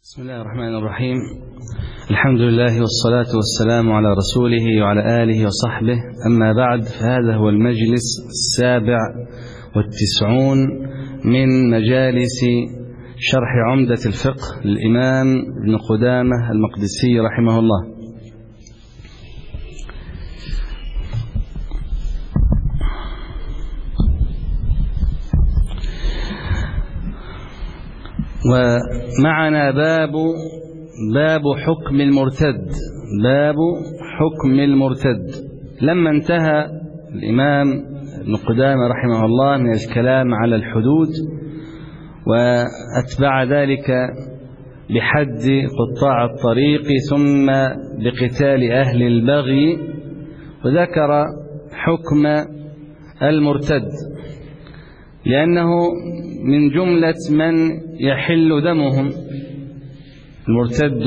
بسم الله الرحمن الرحيم. الحمد لله والصلاة والسلام على رسوله وعلى آله وصحبه، أما بعد، فهذا هو المجلس 97 من مجالس شرح عمدة الفقه للإمام ابن قدامة المقدسي رحمه الله. ومعنا باب حكم المرتد. باب حكم المرتد. لما انتهى الإمام ابن قدامة رحمه الله من الكلام على الحدود، وأتبع ذلك بحد قطاع الطريق، ثم بقتال أهل البغي، وذكر حكم المرتد لأنه من جملة من يحل دمهم المرتد.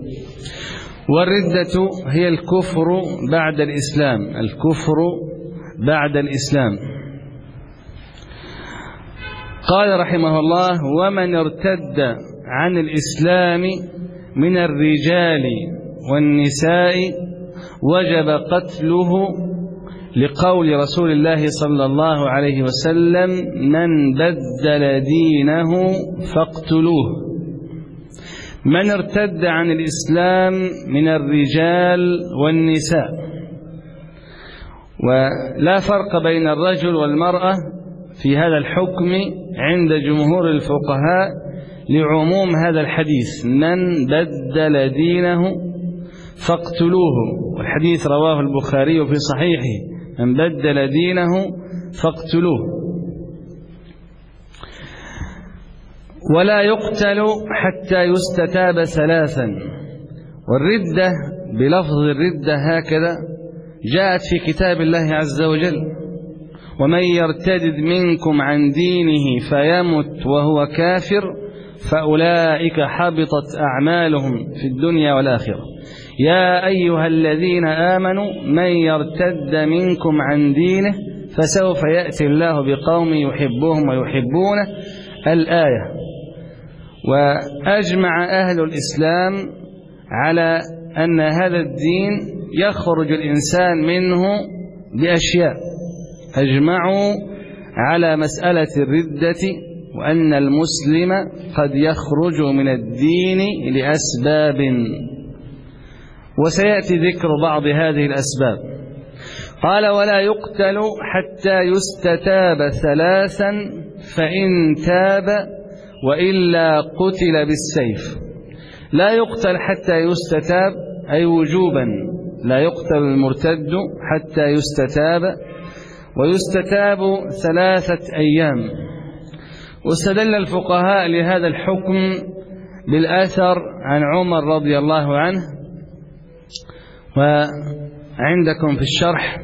والردة هي الكفر بعد الإسلام. الكفر بعد الإسلام. قال رحمه الله: ومن ارتد عن الإسلام من الرجال والنساء وجب قتله، لقول رسول الله صلى الله عليه وسلم: من بدل دينه فاقتلوه. من ارتد عن الإسلام من الرجال والنساء، ولا فرق بين الرجل والمرأة في هذا الحكم عند جمهور الفقهاء لعموم هذا الحديث: من بدل دينه فاقتلوه. والحديث رواه البخاري في صحيحه: من بدل دينه فاقتلوه. ولا يقتل حتى يستتاب ثلاثا. والردة بلفظ الردة هكذا جاءت في كتاب الله عز وجل: ومن يرتد منكم عن دينه فيمت وهو كافر فأولئك حبطت أعمالهم في الدنيا والآخرة. يا أيها الذين آمنوا من يرتد منكم عن دينه فسوف يأتي الله بقوم يحبهم ويحبونه. الآية. وأجمع أهل الإسلام على أن هذا الدين يخرج الإنسان منه بأشياء. أجمعوا على مسألة الردة، وأن المسلم قد يخرج من الدين لأسباب، وسيأتي ذكر بعض هذه الأسباب. قال: ولا يقتل حتى يستتاب ثلاثا، فإن تاب وإلا قتل بالسيف. لا يقتل حتى يستتاب، أي وجوبا لا يقتل المرتد حتى يستتاب، ويستتاب 3 أيام. واستدل الفقهاء لهذا الحكم بالأثر عن عمر رضي الله عنه. وعندكم في الشرح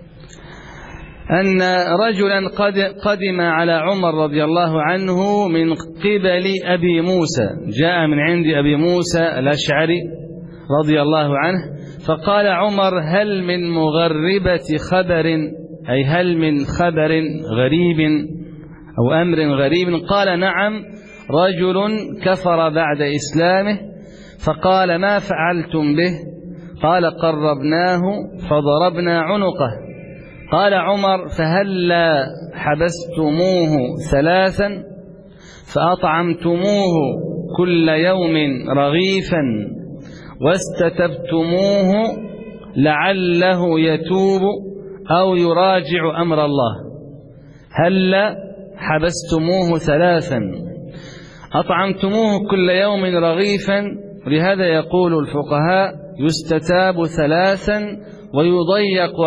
أن رجلا قدم على عمر رضي الله عنه من قبل أبي موسى، جاء من عند أبي موسى الأشعري رضي الله عنه، فقال عمر: هل من مغربة خبر، أي هل من خبر غريب أو أمر غريب؟ قال: نعم، رجل كفر بعد إسلامه. فقال: ما فعلتم به؟ قال: قربناه فضربنا عنقه. قال عمر: فهلا حبستموه 3 فأطعمتموه كل يوم رغيفا واستتبتموه لعله يتوب أو يراجع أمر الله. هلا حبستموه 3 أطعمتموه كل يوم رغيفا. لهذا يقول الفقهاء: يستتاب 3 ويضيق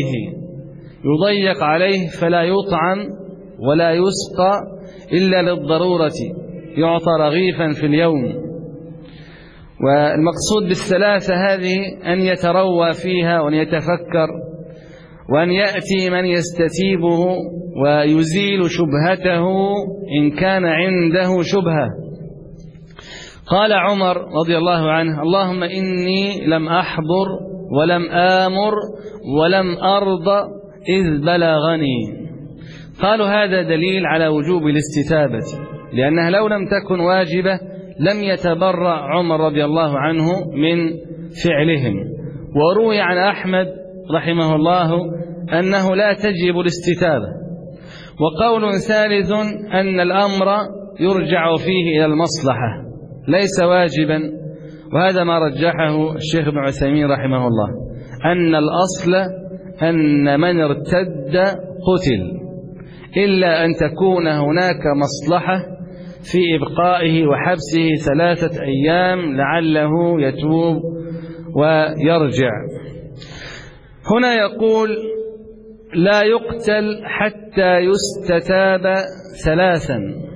عليه فلا يطعم ولا يسقى إلا للضرورة، يعطى رغيفا في اليوم. والمقصود بال3 هذه أن يتروى فيها وأن يتفكر، وأن يأتي من يستتيبه ويزيل شبهته إن كان عنده شبهة. قال عمر رضي الله عنه: اللهم إني لم أحضر ولم آمر ولم أرض إذ بلغني. قالوا: هذا دليل على وجوب الاستتابة، لأنها لو لم تكن واجبة لم يتبرأ عمر رضي الله عنه من فعلهم. وروي عن أحمد رحمه الله أنه لا تجب الاستتابة. وقول ثالث أن الأمر يرجع فيه إلى المصلحة ليس واجبا، وهذا ما رجحه الشيخ ابن عثيمين رحمه الله، أن الأصل أن من ارتد قتل، إلا أن تكون هناك مصلحة في إبقائه وحبسه 3 أيام لعله يتوب ويرجع. هنا يقول لا يقتل حتى يستتاب 3،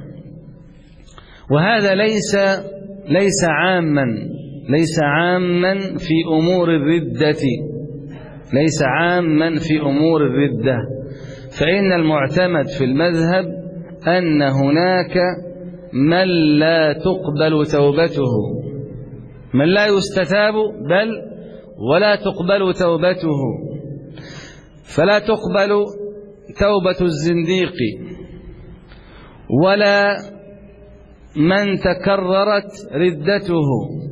وهذا ليس عاما في أمور الردة، ليس عاما في أمور الردة، فإن المعتمد في المذهب أن هناك من لا تقبل توبته، من لا يستتاب بل ولا تقبل توبته. فلا تقبل توبة الزنديق ولا من تكررت ردته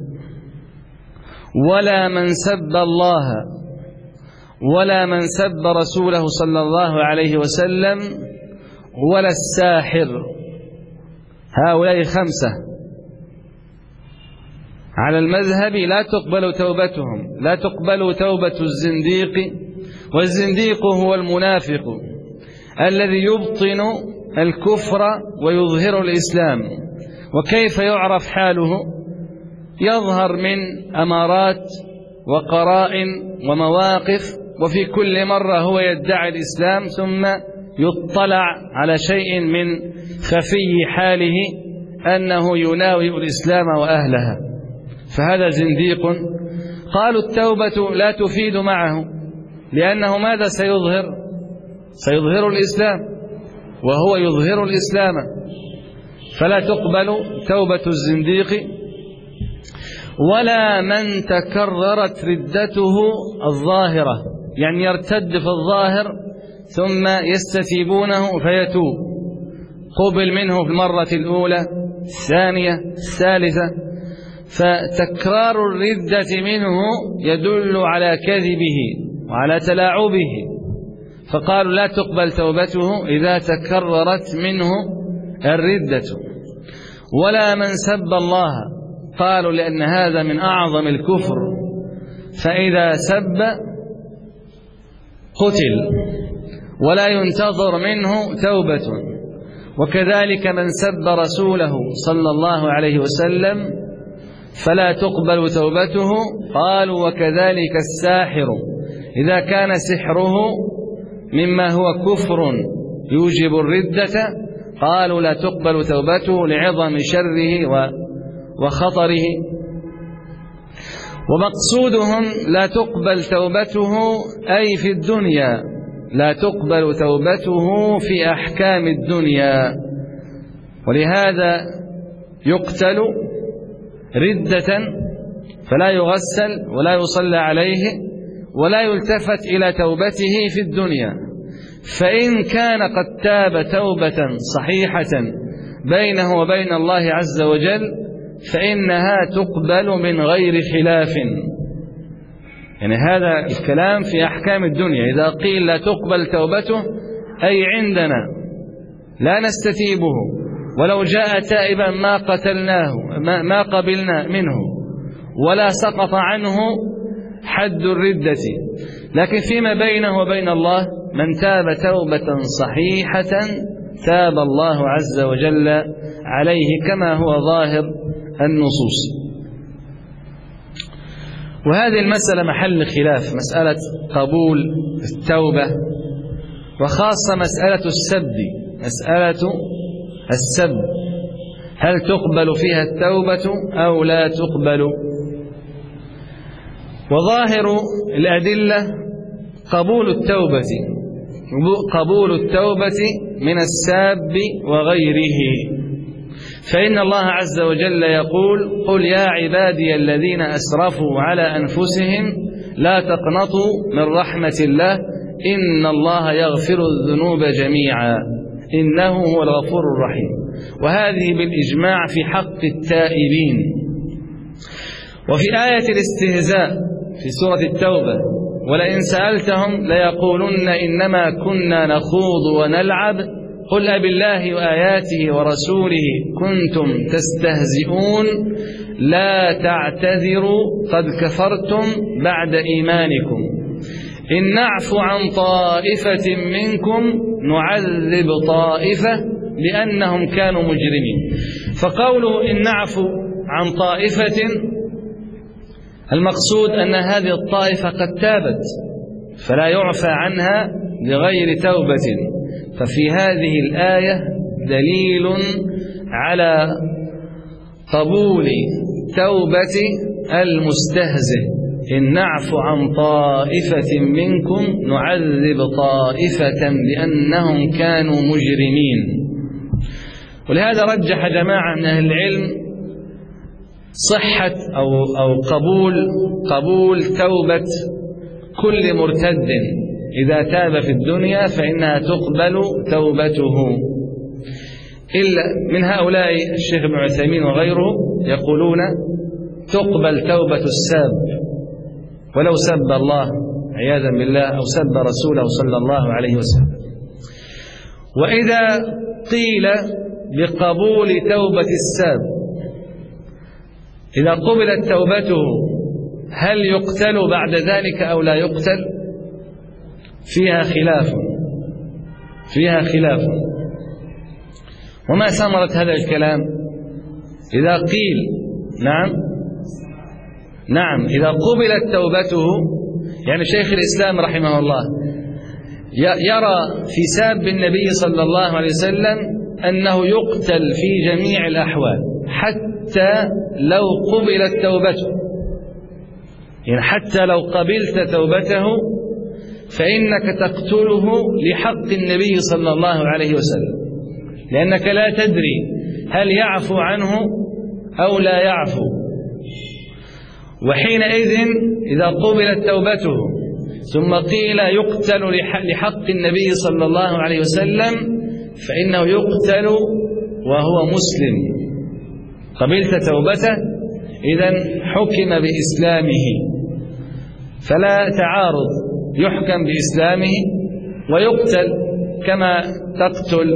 ولا من سب الله ولا من سب رسوله صلى الله عليه وسلم ولا الساحر. هؤلاء 5 على المذهب لا تقبل توبتهم. لا تقبل توبة الزنديق، والزنديق هو المنافق الذي يبطن الكفر ويظهر الإسلام. وكيف يعرف حاله؟ يظهر من أمارات وقرائن ومواقف، وفي كل مرة هو يدعي الإسلام ثم يطلع على شيء من خفي حاله أنه يناوئ الإسلام وأهلها، فهذا زنديق. قالوا التوبة لا تفيد معه، لأنه ماذا سيظهر؟ سيظهر الإسلام وهو يظهر الإسلام، فلا تقبل توبة الزنديق. ولا من تكررت ردته الظاهرة، يعني يرتد في الظاهر ثم يستتيبونه فيتوب، قبل منه في المرة الأولى الثانية الثالثة، فتكرار الردة منه يدل على كذبه وعلى تلاعبه، فقالوا لا تقبل توبته إذا تكررت منه الردة. ولا من سب الله، قالوا لأن هذا من أعظم الكفر، فإذا سب قتل ولا ينتظر منه توبة. وكذلك من سب رسوله صلى الله عليه وسلم فلا تقبل توبته. قالوا وكذلك الساحر إذا كان سحره مما هو كفر يوجب الردة، قالوا لا تقبل توبته لعظم شره وخطره. ومقصودهم لا تقبل توبته أي في الدنيا، لا تقبل توبته في أحكام الدنيا، ولهذا يقتل ردة فلا يغسل ولا يصلى عليه ولا يلتفت إلى توبته في الدنيا. فإن كان قد تاب توبة صحيحة بينه وبين الله عز وجل فإنها تقبل من غير خلاف. يعني هذا الكلام في أحكام الدنيا. إذا قيل لا تقبل توبته أي عندنا لا نستتيبه، ولو جاء تائبا ما قتلناه ما قبلنا منه ولا سقط عنه حد الردة. لكن فيما بينه وبين الله من تاب توبة صحيحة تاب الله عز وجل عليه كما هو ظاهر النصوص. وهذه المسألة محل خلاف، مسألة قبول التوبة، وخاصة مسألة السب. مسألة السب هل تقبل فيها التوبة أو لا تقبل؟ وظاهر الأدلة قبول التوبة من الساب وغيره. فإن الله عز وجل يقول قل يا عبادي الذين أسرفوا على أنفسهم لا تقنطوا من رحمة الله إن الله يغفر الذنوب جميعا إنه هو الغفور الرحيم. وهذه بالإجماع في حق التائبين. وفي آية الاستهزاء في سورة التوبة: ولئن سألتهم ليقولن إنما كنا نخوض ونلعب قل أبالله وآياته ورسوله كنتم تستهزئون لا تعتذروا قد كفرتم بعد إيمانكم إن نعفو عن طائفة منكم نعذب طائفة لأنهم كانوا مجرمين. فقوله إن نعفو عن طائفة المقصود أن هذه الطائفة قد تابت فلا يعفى عنها بغير توبة. ففي هذه الآية دليل على قبول توبة المستهزئ: إن نعفو عن طائفة منكم نعذب طائفة لأنهم كانوا مجرمين. ولهذا رجح جماعة من أهل العلم صحة أو قبول توبة كل مرتد إذا تاب في الدنيا فإنها تقبل توبته. إلا من هؤلاء الشيخ ابن عثيمين وغيره يقولون تقبل توبة الساب ولو سب الله عياذا بالله أو سب رسوله صلى الله عليه وسلم. وإذا قيل بقبول توبة الساب إذا قبلت توبته هل يقتل بعد ذلك أو لا يقتل؟ فيها خلاف. وما ثمرة هذا الكلام؟ إذا قيل نعم إذا قبلت توبته، يعني شيخ الإسلام رحمه الله يرى في ساب النبي صلى الله عليه وسلم أنه يقتل في جميع الأحوال حتى لو قبلت توبته، يعني حتى لو قبلت توبته فإنك تقتله لحق النبي صلى الله عليه وسلم، لأنك لا تدري هل يعفو عنه أو لا يعفو. وحينئذ إذا قبلت توبته ثم قيل يقتل لحق النبي صلى الله عليه وسلم فإنه يقتل وهو مسلم. قبلت توبته إذن حكم بإسلامه، فلا تعارض، يحكم بإسلامه ويقتل كما تقتل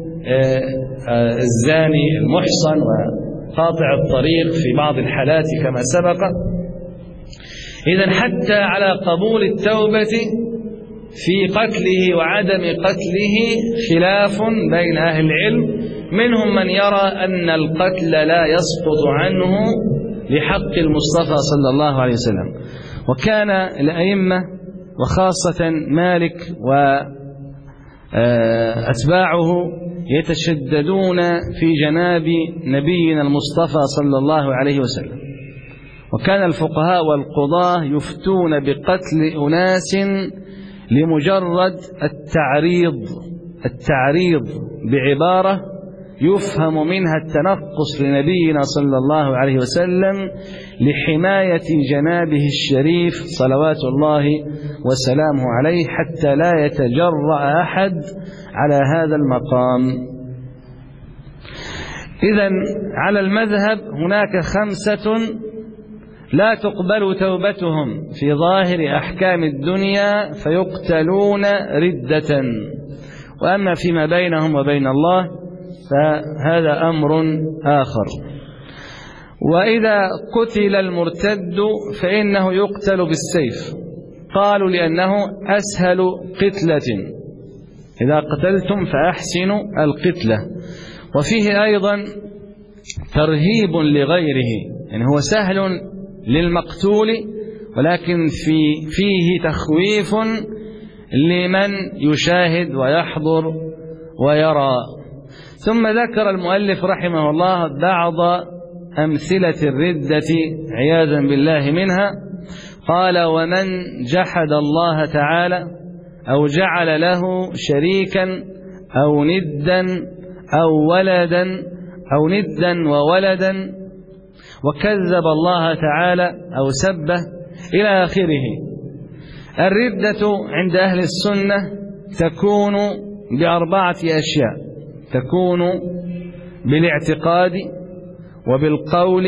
الزاني المحصن وقاطع الطريق في بعض الحالات كما سبق. إذن حتى على قبول التوبة في قتله وعدم قتله خلاف بين أهل العلم، منهم من يرى أن القتل لا يسقط عنه لحق المصطفى صلى الله عليه وسلم. وكان الأئمة وخاصة مالك وأتباعه يتشددون في جناب نبينا المصطفى صلى الله عليه وسلم، وكان الفقهاء والقضاة يفتون بقتل أناس لمجرد التعريض بعبارة يفهم منها التنقص لنبينا صلى الله عليه وسلم لحماية جنابه الشريف صلوات الله وسلامه عليه حتى لا يتجرأ أحد على هذا المقام. إذن على المذهب هناك 5 لا تقبل توبتهم في ظاهر أحكام الدنيا فيقتلون ردة، وأما فيما بينهم وبين الله فهذا أمر آخر. وإذا قتل المرتد فإنه يقتل بالسيف، قالوا لأنه أسهل قتلة، إذا قتلتم فأحسنوا القتلة. وفيه أيضا ترهيب لغيره، يعني هو سهل للمقتول ولكن فيه تخويف لمن يشاهد ويحضر ويرى. ثم ذكر المؤلف رحمه الله بعض أمثلة الردة عياذا بالله منها، قال: ومن جحد الله تعالى أو جعل له شريكا أو ندا وولدا وكذب الله تعالى أو سبه إلى آخره. الردة عند أهل السنة تكون ب4 أشياء: تكون بالاعتقاد وبالقول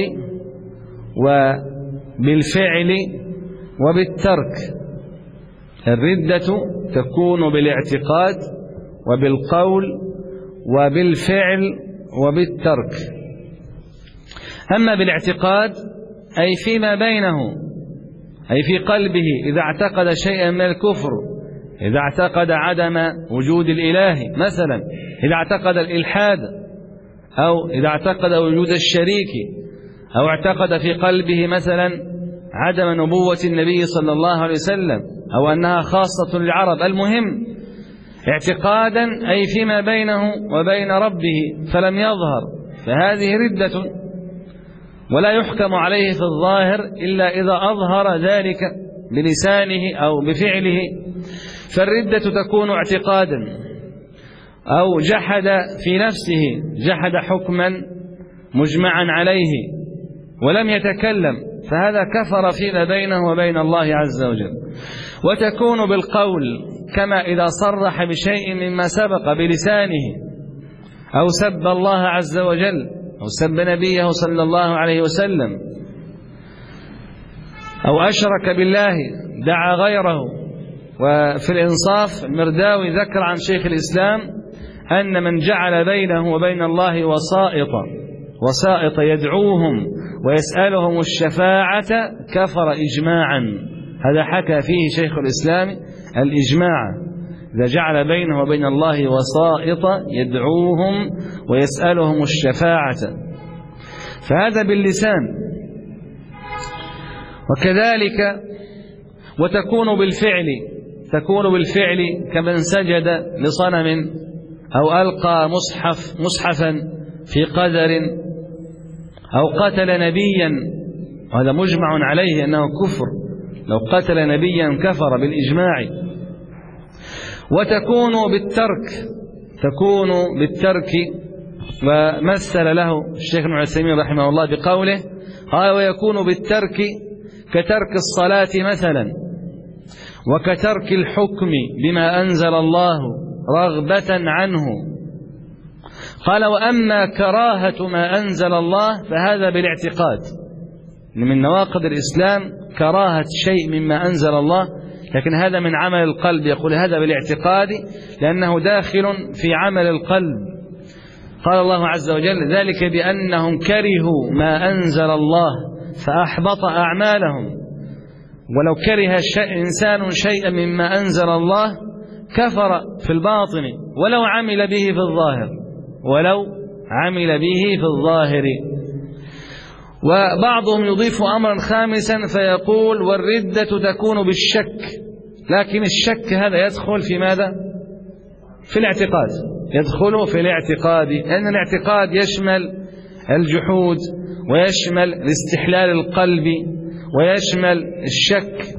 وبالفعل وبالترك. الردة تكون بالاعتقاد وبالقول وبالفعل وبالترك. أما بالاعتقاد أي فيما بينه، أي في قلبه، إذا اعتقد شيئا من الكفر، إذا اعتقد عدم وجود الإله مثلا، إذا اعتقد الإلحاد، أو إذا اعتقد وجود الشريك، أو اعتقد في قلبه مثلا عدم نبوة النبي صلى الله عليه وسلم، أو أنها خاصة للعرب. المهم اعتقادا أي فيما بينه وبين ربه فلم يظهر، فهذه ردة، ولا يحكم عليه في الظاهر إلا إذا أظهر ذلك بلسانه أو بفعله. فالردة تكون اعتقادا، أو جحد في نفسه، جحد حكما مجمعا عليه ولم يتكلم، فهذا كفر فيما بينه وبين الله عز وجل. وتكون بالقول، كما إذا صرح بشيء مما سبق بلسانه، أو سب الله عز وجل، أو سب نبيه صلى الله عليه وسلم، أو أشرك بالله، دعا غيره. وفي الإنصاف المرداوي ذكر عن شيخ الإسلام أن من جعل بينه وبين الله وسائط يدعوهم ويسألهم الشفاعة كفر إجماعا. هذا حكى فيه شيخ الإسلام الإجماع، إذا جعل بينه وبين الله وسائط يدعوهم ويسألهم الشفاعة، فهذا باللسان. وكذلك وتكون بالفعل، تكون بالفعل كمن سجد لصنم، أو ألقى مصحفا في قدر، أو قتل نبيا، وهذا مجمع عليه أنه كفر، لو قتل نبيا كفر بالإجماع. وتكون بالترك، تكون بالترك، ومثل له الشيخ ابن عثيمين رحمه الله بقوله، قال: ويكون بالترك كترك الصلاة مثلا، وكترك الحكم بما أنزل الله رغبة عنه. قال: وأما كراهة ما أنزل الله فهذا بالاعتقاد، من نواقض الإسلام كراهة شيء مما أنزل الله، لكن هذا من عمل القلب. يقول هذا بالاعتقاد لأنه داخل في عمل القلب. قال الله عز وجل: ذلك بأنهم كرهوا ما أنزل الله فأحبط أعمالهم. ولو كره إنسان شيئا مما أنزل الله كفر في الباطن ولو عمل به في الظاهر، ولو عمل به في الظاهر. وبعضهم يضيف أمرا خامسا فيقول: والردة تكون بالشك، لكن الشك هذا يدخل في ماذا؟ في الاعتقاد، يدخل في الاعتقاد، لأن الاعتقاد يشمل الجحود، ويشمل الاستحلال القلبي، ويشمل الشك.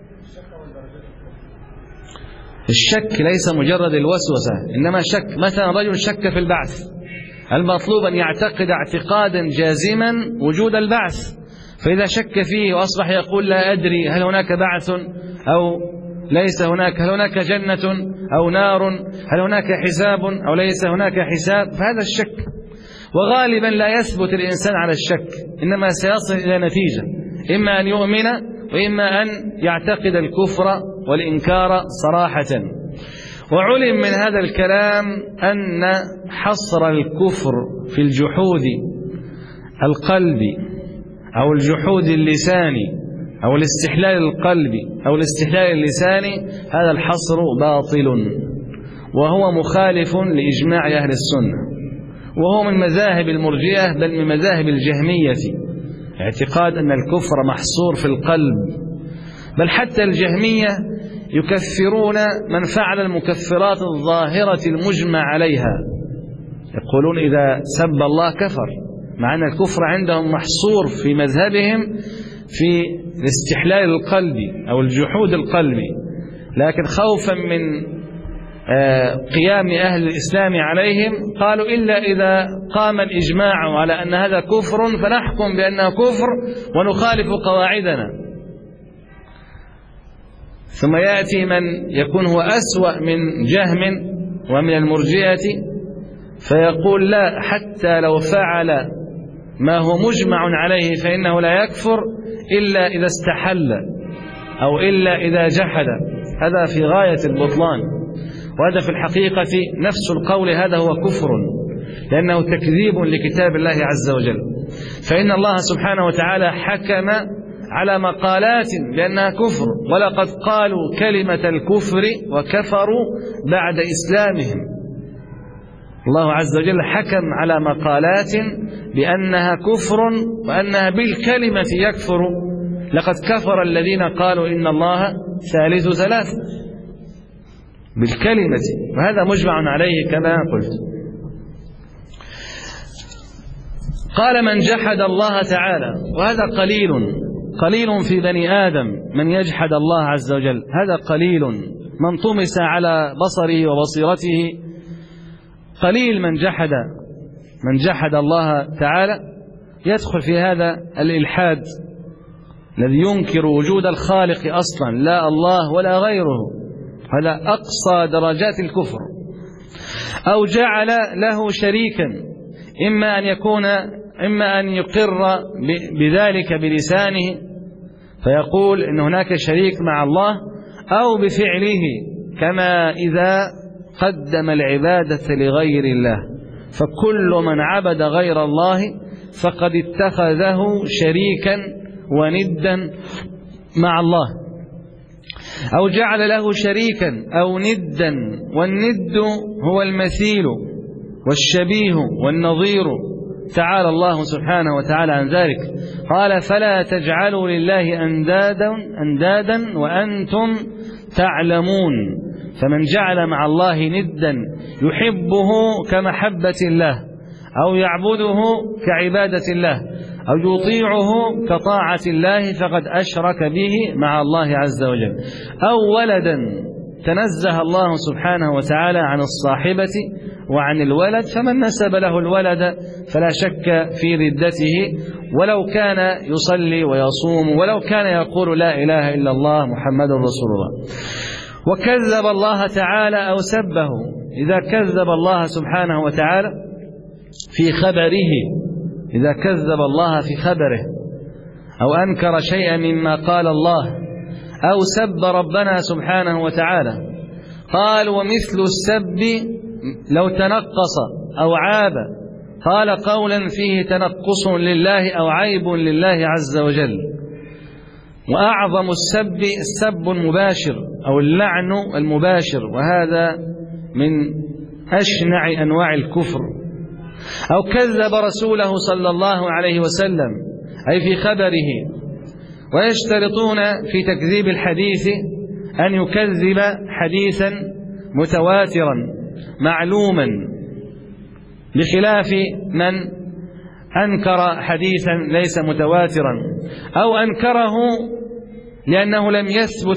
الشك ليس مجرد الوسوسة، إنما شك. مثلا رجل شك في البعث، المطلوب أن يعتقد اعتقادا جازما وجود البعث، فإذا شك فيه وأصبح يقول: لا أدري هل هناك بعث أو ليس هناك، هل هناك جنة أو نار، هل هناك حساب أو ليس هناك حساب، فهذا الشك. وغالبا لا يثبت الإنسان على الشك، إنما سيصل إلى نتيجة، إما أن يؤمن وإما أن يعتقد الكفر والإنكار صراحة. وعلم من هذا الكلام أن حصر الكفر في الجحود القلبي أو الجحود اللساني أو الاستحلال القلبي أو الاستحلال اللساني، هذا الحصر باطل، وهو مخالف لإجماع أهل السنة، وهو من مذاهب المرجئة، بل من مذاهب الجهمية، اعتقاد أن الكفر محصور في القلب. بل حتى الجهمية يكفرون من فعل المكفرات الظاهرة المجمع عليها، يقولون إذا سب الله كفر، مع أن الكفر عندهم محصور في مذهبهم في الاستحلال القلبي أو الجحود القلبي، لكن خوفا من قيام أهل الإسلام عليهم قالوا: إلا إذا قام الإجماع على أن هذا كفر فنحكم بأنه كفر ونخالف قواعدنا. ثم يأتي من يكون هو أسوأ من جهم ومن المرجئة فيقول لا، حتى لو فعل ما هو مجمع عليه فإنه لا يكفر إلا إذا استحل أو إلا إذا جحد. هذا في غاية البطلان، وهذا في الحقيقة نفس القول هذا هو كفر، لأنه تكذيب لكتاب الله عز وجل. فإن الله سبحانه وتعالى حكم على مقالات بأنها كفر، ولقد قالوا كلمة الكفر وكفروا بعد إسلامهم. الله عز وجل حكم على مقالات بأنها كفر وأنها بالكلمة يكفر. لقد كفر الذين قالوا إن الله ثالث ثلاثة بالكلمة، وهذا مجمع عليه كما قلت. قال من جحد الله تعالى، وهذا قليل في بني آدم من يجحد الله عز وجل، هذا قليل، من طمس على بصره وبصيرته قليل. من جحد الله تعالى يدخل في هذا الإلحاد الذي ينكر وجود الخالق أصلا، لا الله ولا غيره، هذا أقصى درجات الكفر. أو جعل له شريكا، إما أن يقر بذلك بلسانه فيقول إن هناك شريك مع الله، أو بفعله كما إذا قدم العبادة لغير الله، فكل من عبد غير الله فقد اتخذه شريكا وندا مع الله. أو جعل له شريكا أو ندا، والند هو المثيل والشبيه والنظير، تعالى الله سبحانه وتعالى عن ذلك. قال فلا تجعلوا لله أندادا وأنتم تعلمون. فمن جعل مع الله ندا يحبه كمحبة الله، أو يعبده كعبادة الله، أو يطيعه كطاعة الله، فقد أشرك به مع الله عز وجل. أو ولدا، تنزه الله سبحانه وتعالى عن الصاحبة وعن الولد، فمن نسب له الولد فلا شك في ردته، ولو كان يصلي ويصوم، ولو كان يقول لا إله إلا الله محمد رسول الله. وكذب الله تعالى أو سبه، إذا كذب الله سبحانه وتعالى في خبره، إذا كذب الله في خبره أو أنكر شيئا مما قال الله، أو سب ربنا سبحانه وتعالى. قال ومثل السب لو تنقص أو عاب، قال قولا فيه تنقص لله أو عيب لله عز وجل. وأعظم السب المباشر أو اللعن المباشر، وهذا من أشنع أنواع الكفر. أو كذب رسوله صلى الله عليه وسلم أي في خبره، ويشترطون في تكذيب الحديث أن يكذب حديثا متواترا معلوما، بخلاف من أنكر حديثا ليس متواترا أو أنكره لأنه لم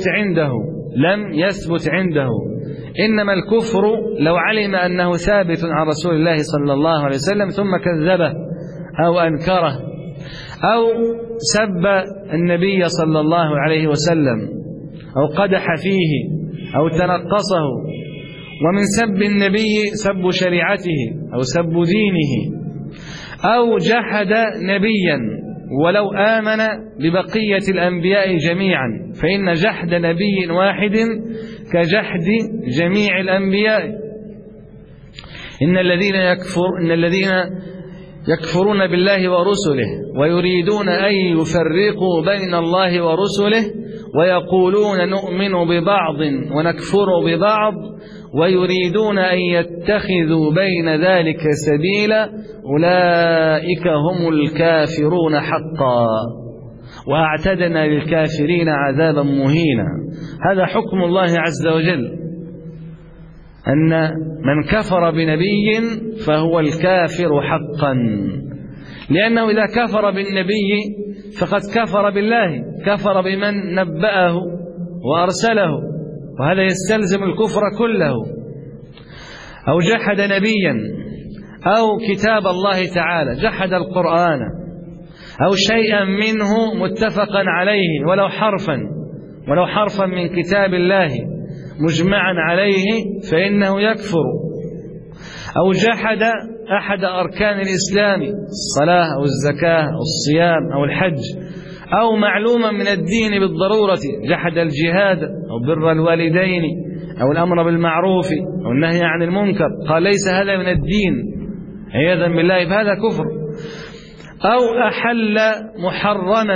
يثبت عنده. إنما الكفر لو علم أنه ثابت عن رسول الله صلى الله عليه وسلم ثم كذبه أو أنكره، أو سب النبي صلى الله عليه وسلم أو قدح فيه أو تنقصه. ومن سب النبي سب شريعته أو سب دينه، أو جحد نبيا ولو آمن ببقية الأنبياء جميعا، فإن جحد نبي واحد كجحد جميع الأنبياء. إن الذين يكفرون بالله ورسله ويريدون أن يفرقوا بين الله ورسله ويقولون نؤمن ببعض ونكفر ببعض ويريدون أن يتخذوا بين ذلك سبيلا أولئك هم الكافرون حقا وأعتدنا للكافرين عذابا مهينا. هذا حكم الله عز وجل، أن من كفر بنبي فهو الكافر حقا، لأنه إذا كفر بالنبي فقد كفر بالله، كفر بمن نبأه وأرسله، وهذا يستلزم الكفر كله. أو جحد نبيا أو كتاب الله تعالى، جحد القرآن أو شيئا منه متفقا عليه ولو حرفا من كتاب الله مجمعا عليه فإنه يكفر، أو جحد أحد أركان الإسلام الصلاة أو الزكاة أو الصيام أو الحج، أو معلوما من الدين بالضرورة، جحد الجهاد أو بر الوالدين أو الأمر بالمعروف أو النهي عن المنكر، قال ليس هذا من الدين عياذا بالله فهذا كفر. أو أحل محرما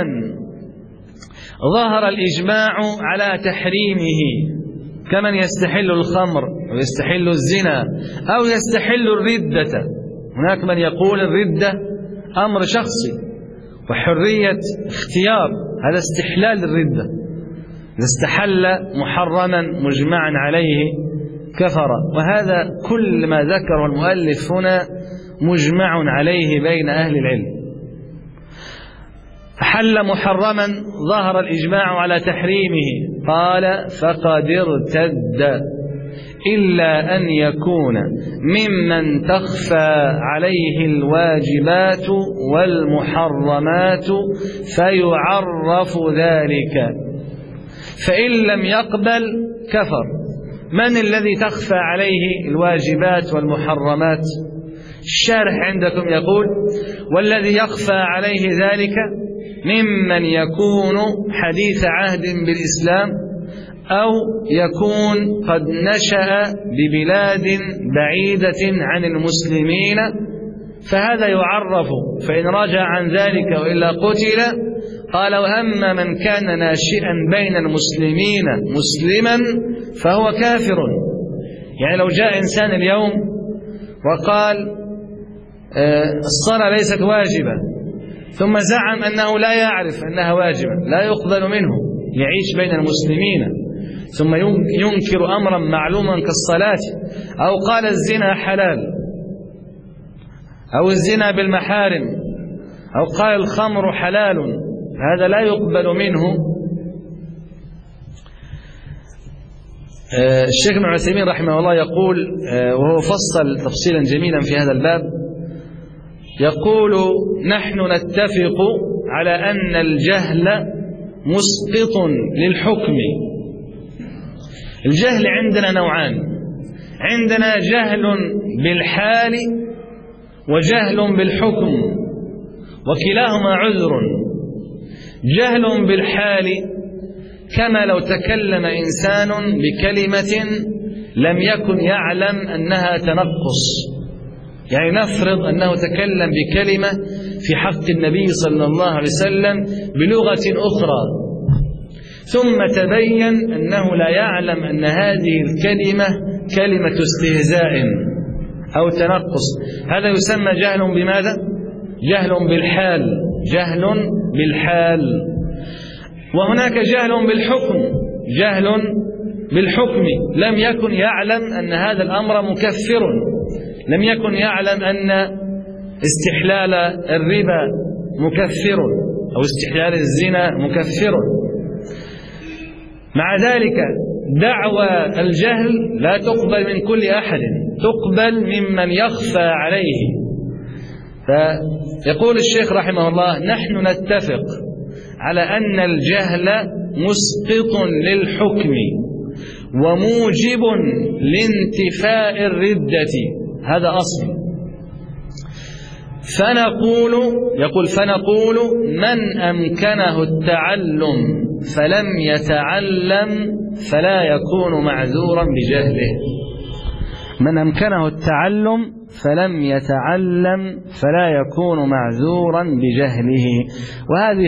ظهر الإجماع على تحريمه، كمن يستحل الخمر أو يستحل الزنا أو يستحل الردة. هناك من يقول الردة أمر شخصي وحرية اختيار، هذا استحلال الردة، إذا استحل محرما مجمعا عليه كفر. وهذا كل ما ذكره المؤلف هنا مجمع عليه بين أهل العلم. حل محرما ظهر الإجماع على تحريمه، قال فقد ارتد إلا أن يكون ممن تخفى عليه الواجبات والمحرمات فيعرف ذلك، فإن لم يقبل كفر. من الذي تخفى عليه الواجبات والمحرمات؟ الشارح عندكم يقول والذي يخفى عليه ذلك ممن يكون حديث عهد بالإسلام أو يكون قد نشأ ببلاد بعيدة عن المسلمين، فهذا يعرف، فإن رجع عن ذلك وإلا قتل. قال وأما من كان ناشئا بين المسلمين مسلما فهو كافر. يعني لو جاء إنسان اليوم وقال الصلاة ليست واجبة، ثم زعم أنه لا يعرف أنها واجبة، لا يقبل منه، يعيش بين المسلمين ثم ينكر أمرا معلوما كالصلاة، أو قال الزنا حلال، أو الزنا بالمحارم، أو قال الخمر حلال، هذا لا يقبل منه. الشيخ ابن عثيمين رحمه الله يقول، وهو فصل تفصيلا جميلا في هذا الباب، يقول نحن نتفق على أن الجهل مسقط للحكم. الجهل عندنا نوعان، عندنا جهل بالحال وجهل بالحكم، وكلاهما عذر. جهل بالحال كما لو تكلم إنسان بكلمة لم يكن يعلم أنها تنقص، يعني نفرض أنه تكلم بكلمة في حق النبي صلى الله عليه وسلم بلغة أخرى، ثم تبين أنه لا يعلم أن هذه الكلمة كلمة استهزاء أو تنقص، هذا يسمى جهل بماذا؟ جهل بالحال، جهل بالحال. وهناك جهل بالحكم، جهل بالحكم لم يكن يعلم أن هذا الأمر مكفر، لم يكن يعلم أن استحلال الربا مكفر أو استحلال الزنا مكفر. مع ذلك دعوى الجهل لا تقبل من كل أحد، تقبل ممن يخفى عليه. فيقول الشيخ رحمه الله نحن نتفق على أن الجهل مسقط للحكم وموجب لانتفاء الردة، هذا أصل. فنقول من أمكنه التعلم فلم يتعلم فلا يكون معذورا بجهله. من أمكنه التعلم فلم يتعلم فلا يكون معذورا بجهله. وهذه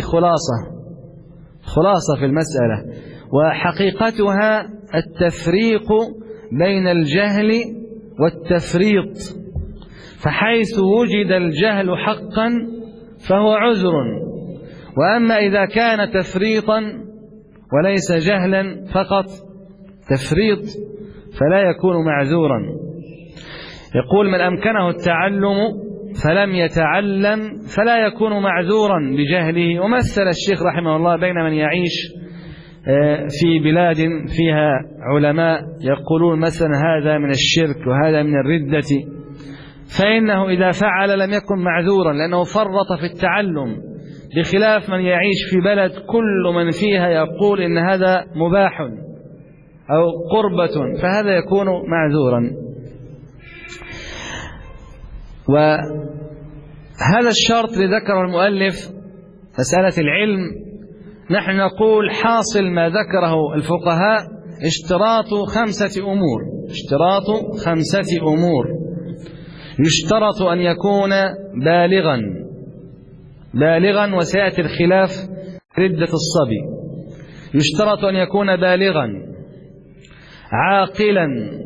خلاصة في المسألة، وحقيقتها التفريق بين الجهل والتفريط. فحيث وجد الجهل حقا فهو عذر، وأما إذا كان تفريطا وليس جهلا فقط تفريط فلا يكون معذورا. يقول من أمكنه التعلم فلم يتعلم فلا يكون معذورا بجهله. ومثل الشيخ رحمه الله بين من يعيش في بلاد فيها علماء يقولون مثلا هذا من الشرك وهذا من الردة، فإنه إذا فعل لم يكن معذورا لأنه فرط في التعلم، بخلاف من يعيش في بلد كل من فيها يقول إن هذا مباح أو قربة فهذا يكون معذورا. وهذا الشرط اللي ذكره المؤلف مسألة العلم، نحن نقول حاصل ما ذكره الفقهاء اشتراط 5 أمور. اشتراط 5 أمور. يشترط أن يكون بالغا وسيأتي الخلاف ردة الصبي. يشترط أن يكون بالغا عاقلا،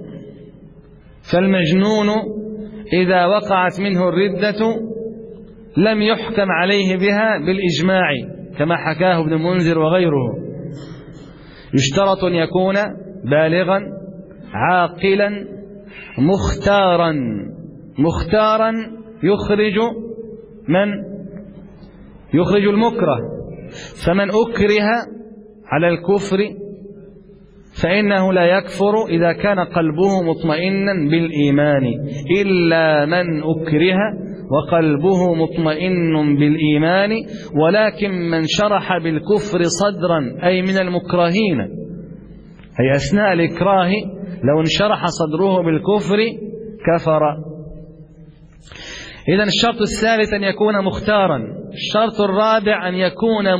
فالمجنون إذا وقعت منه الردة لم يحكم عليه بها بالإجماع كما حكاه ابن منذر وغيره. يشترط أن يكون بالغا عاقلا مختارا يخرج المكره، فمن أكره على الكفر فإنه لا يكفر إذا كان قلبه مطمئنا بالإيمان، إلا من أكره وقلبه مطمئن بالإيمان، ولكن من شرح بالكفر صدرا أي من المكرهين، أي أثناء الإكراه لو انشرح صدره بالكفر كفر. إذن الشرط الثالث أن يكون مختارا. الشرط الرابع أن يكون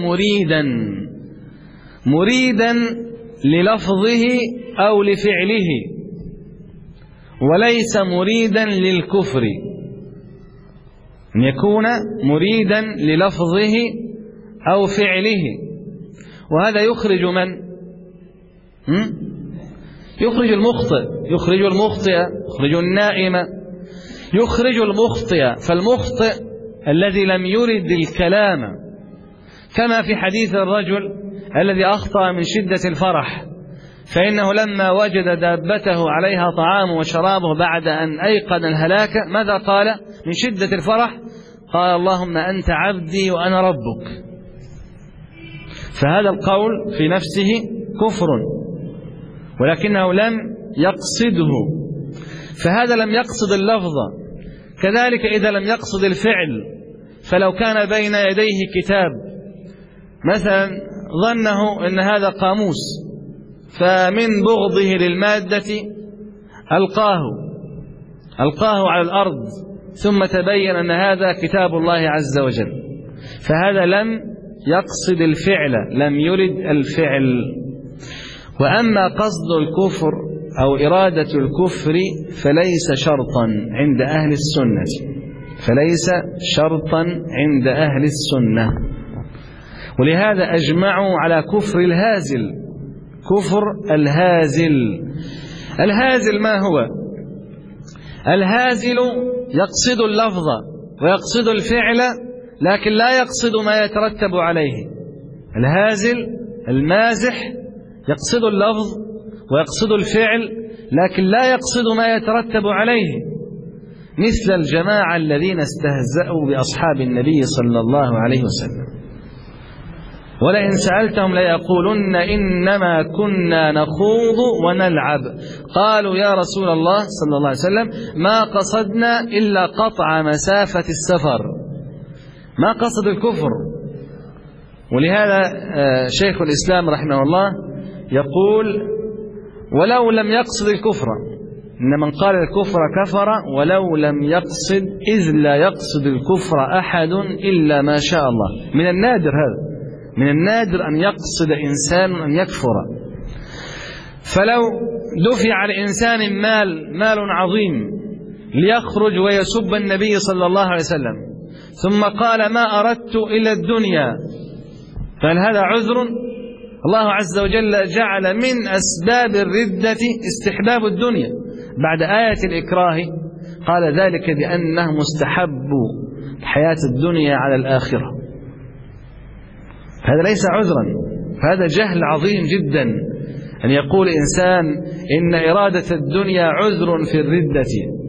مريدا للفظه أو لفعله، وليس مريدا للكفر. أن يكون مريدا للفظه أو فعله، وهذا يخرج من؟ يخرج المخطئ، يخرج النائم، يخرج المخطئ. فالمخطئ الذي لم يرد الكلام، كما في حديث الرجل الذي أخطأ من شدة الفرح، فإنه لما وجد دابته عليها طعامه وشرابه بعد أن أيقن الهلاك ماذا قال من شدة الفرح؟ قال اللهم أنت عبدي وأنا ربك. فهذا القول في نفسه كفر، ولكنه لم يقصده، فهذا لم يقصد اللفظ. كذلك إذا لم يقصد الفعل، فلو كان بين يديه كتاب مثلا ظنه أن هذا قاموس، فمن بغضه للمادة ألقاه على الأرض، ثم تبين أن هذا كتاب الله عز وجل، فهذا لم يقصد الفعل، لم يرد الفعل. وأما قصد الكفر أو إرادة الكفر فليس شرطا عند أهل السنة، فليس شرطا عند أهل السنة. ولهذا أجمعوا على كفر الهازل. كفر الهازل ما هو؟ الهازل يقصد اللفظ ويقصد الفعل، لكن لا يقصد ما يترتب عليه. الهازل المازح يقصد اللفظ ويقصد الفعل، لكن لا يقصد ما يترتب عليه، مثل الجماعة الذين استهزأوا بأصحاب النبي صلى الله عليه وسلم. ولئن سألتهم ليقولن إنما كنا نخوض ونلعب، قالوا يا رسول الله صلى الله عليه وسلم ما قصدنا إلا قطع مسافة السفر، ما قصد الكفر. ولهذا شيخ الإسلام رحمه الله يقول ولو لم يقصد الكفر، إن من قال الكفر كفر ولو لم يقصد، إذ لا يقصد الكفر أحد إلا ما شاء الله. من النادر هذا، من النادر أن يقصد إنسان أن يكفر. فلو دفع لإنسان مال عظيم ليخرج ويسب النبي صلى الله عليه وسلم، ثم قال ما أردت إلا الدنيا، فهل هذا عذر؟ الله عز وجل جعل من أسباب الردة استحباب الدنيا بعد آية الإكراه، قال ذلك بأنه مستحب الحياة الدنيا على الآخرة. هذا ليس عذرا، هذا جهل عظيم جدا أن يقول إنسان إن إرادة الدنيا عذر في الردة.